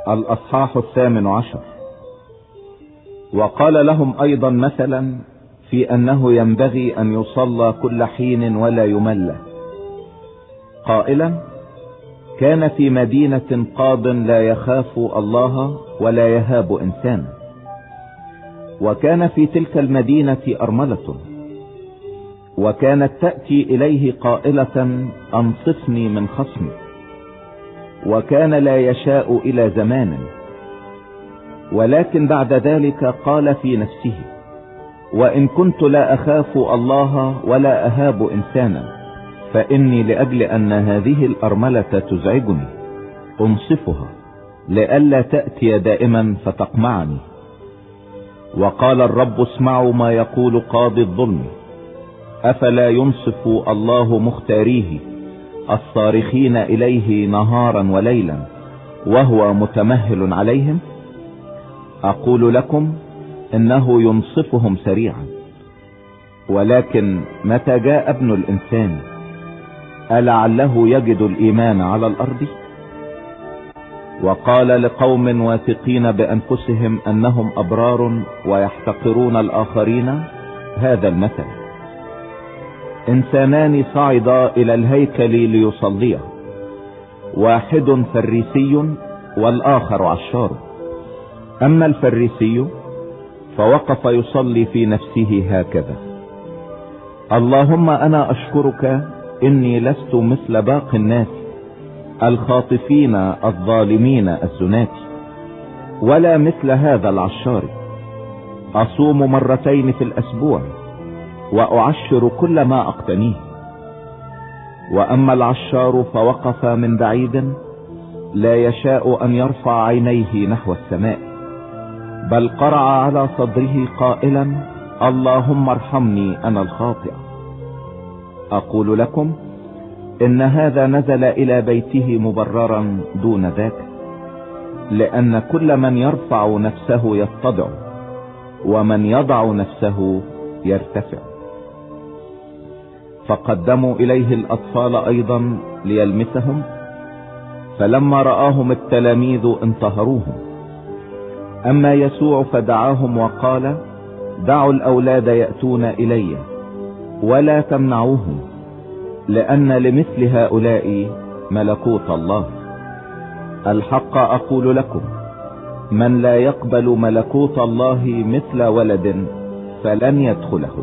الأصحاح 18. وقال لهم أيضا مثلا في أنه ينبغي أن يصلى كل حين ولا يمل، قائلا: كان في مدينة قاض لا يخاف الله ولا يهاب إنسانا، وكان في تلك المدينة أرملة، وكانت تأتي إليه قائلة: أنصفني من خصمي، وكان لا يشاء إلى زمان. ولكن بعد ذلك قال في نفسه: وإن كنت لا أخاف الله ولا أهاب إنسانا، فإني لأجل أن هذه الأرملة تزعجني أنصفها، لئلا تأتي دائما فتقمعني. وقال الرب: اسمعوا ما يقول قاضي الظلم، أفلا ينصف الله مختاريه الصارخين إليه نهارا وليلا وهو متمهل عليهم؟ أقول لكم إنه ينصفهم سريعا. ولكن متى جاء ابن الإنسان ألعله يجد الإيمان على الأرض؟ وقال لقوم واثقين بأنفسهم أنهم أبرار ويحتقرون الآخرين هذا المثل: إنسانان صعدا إلى الهيكل ليصليا، واحد فريسي والآخر عشار. أما الفريسي فوقف يصلي في نفسه هكذا: اللهم أنا أشكرك إني لست مثل باقي الناس الخاطفين الظالمين الزنات، ولا مثل هذا العشار. أصوم مرتين في الأسبوع وأعشر كل ما أقتنيه. وأما العشار فوقف من بعيد لا يشاء أن يرفع عينيه نحو السماء، بل قرع على صدره قائلا: اللهم ارحمني أنا الخاطئ. أقول لكم إن هذا نزل إلى بيته مبررا دون ذاك، لأن كل من يرفع نفسه يتضع، ومن يضع نفسه يرتفع. فقدموا إليه الأطفال أيضا ليلمسهم، فلما رآهم التلاميذ انتهروهم. أما يسوع فدعاهم وقال: دعوا الأولاد يأتون إلي ولا تمنعوهم، لأن لمثل هؤلاء ملكوت الله. الحق أقول لكم، من لا يقبل ملكوت الله مثل ولد فلن يدخله.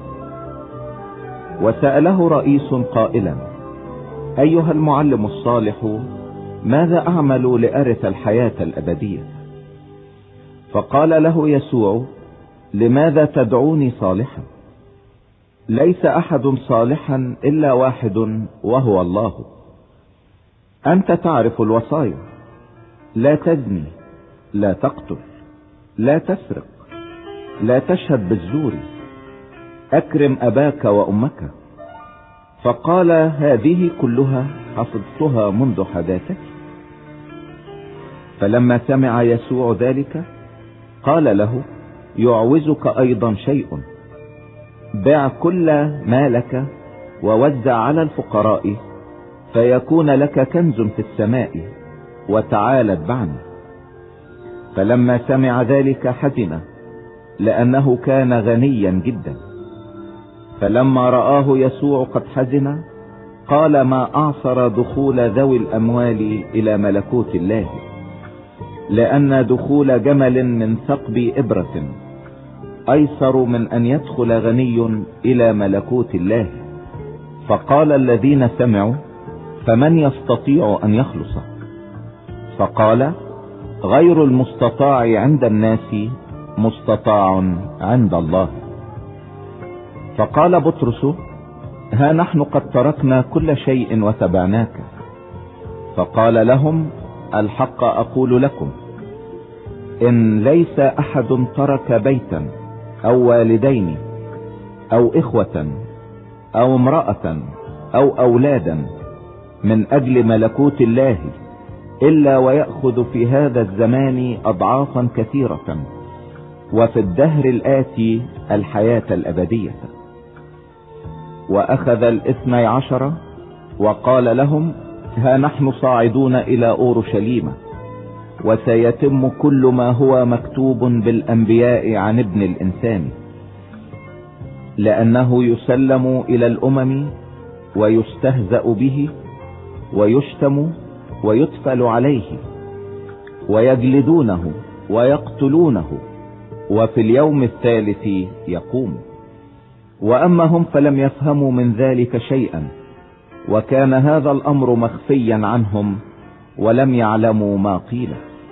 وسأله رئيس قائلا: أيها المعلم الصالح، ماذا أعمل لأرث الحياة الأبدية؟ فقال له يسوع: لماذا تدعوني صالحا؟ ليس أحد صالحا إلا واحد، وهو الله. أنت تعرف الوصايا: لا تزني، لا تقتل، لا تسرق، لا تشهد بالزور، أكرم أباك وأمك. فقال: هذه كلها حفظتها منذ حداثتي. فلما سمع يسوع ذلك قال له: يعوزك أيضا شيء، بع كل مالك ووزع على الفقراء، فيكون لك كنز في السماء، وتعال اتبعني. فلما سمع ذلك حزن، لأنه كان غنيا جدا. فلما رآه يسوع قد حزن قال: ما أعصر دخول ذوي الأموال إلى ملكوت الله، لأن دخول جمل من ثقب إبرة أيسر من أن يدخل غني إلى ملكوت الله. فقال الذين سمعوا: فمن يستطيع أن يخلص؟ فقال: غير المستطاع عند الناس مستطاع عند الله. فقال بطرس: ها نحن قد تركنا كل شيء وتبعناك. فقال لهم: الحق أقول لكم، إن ليس أحد ترك بيتا أو والدين أو إخوة أو امرأة أو أولادا من أجل ملكوت الله إلا ويأخذ في هذا الزمان أضعافا كثيرة، وفي الدهر الآتي الحياة الأبدية. وأخذ 12 وقال لهم: ها نحن صاعدون إلى أورشليم، وسيتم كل ما هو مكتوب بالأنبياء عن ابن الإنسان، لأنه يسلم إلى الأمم ويستهزأ به ويشتم ويتفل عليه ويجلدونه ويقتلونه، وفي اليوم الثالث يقوم. وأما هم فلم يفهموا من ذلك شيئا، وكان هذا الأمر مخفيا عنهم ولم يعلموا ما قيل.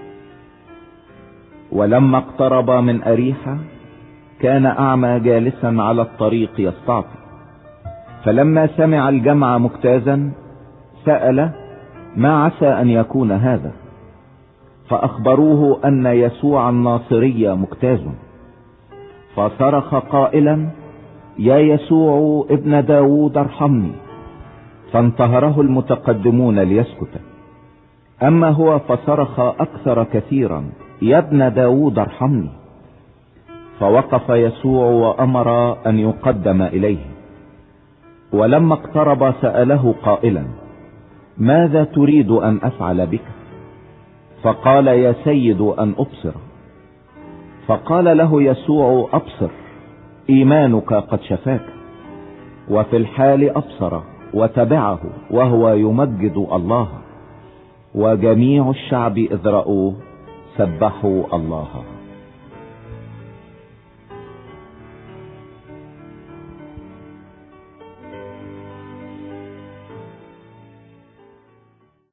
ولما اقترب من أريحة كان أعمى جالسا على الطريق يستعطي، فلما سمع الجمع مجتازا سأل ما عسى أن يكون هذا، فأخبروه أن يسوع الناصري مجتاز، فصرخ قائلا يا يسوع ابن داود ارحمني، فانتهره المتقدمون ليسكت. أما هو فصرخ أكثر كثيرا يا ابن داود ارحمني، فوقف يسوع وأمر أن يقدم إليه. ولما اقترب سأله قائلا ماذا تريد أن أفعل بك؟ فقال يا سيد أن أبصر. فقال له يسوع أبصر، إيمانك قد شفاك. وفي الحال أبصر وتبعه وهو يمجد الله، وجميع الشعب إذ رأوه سبحوا الله.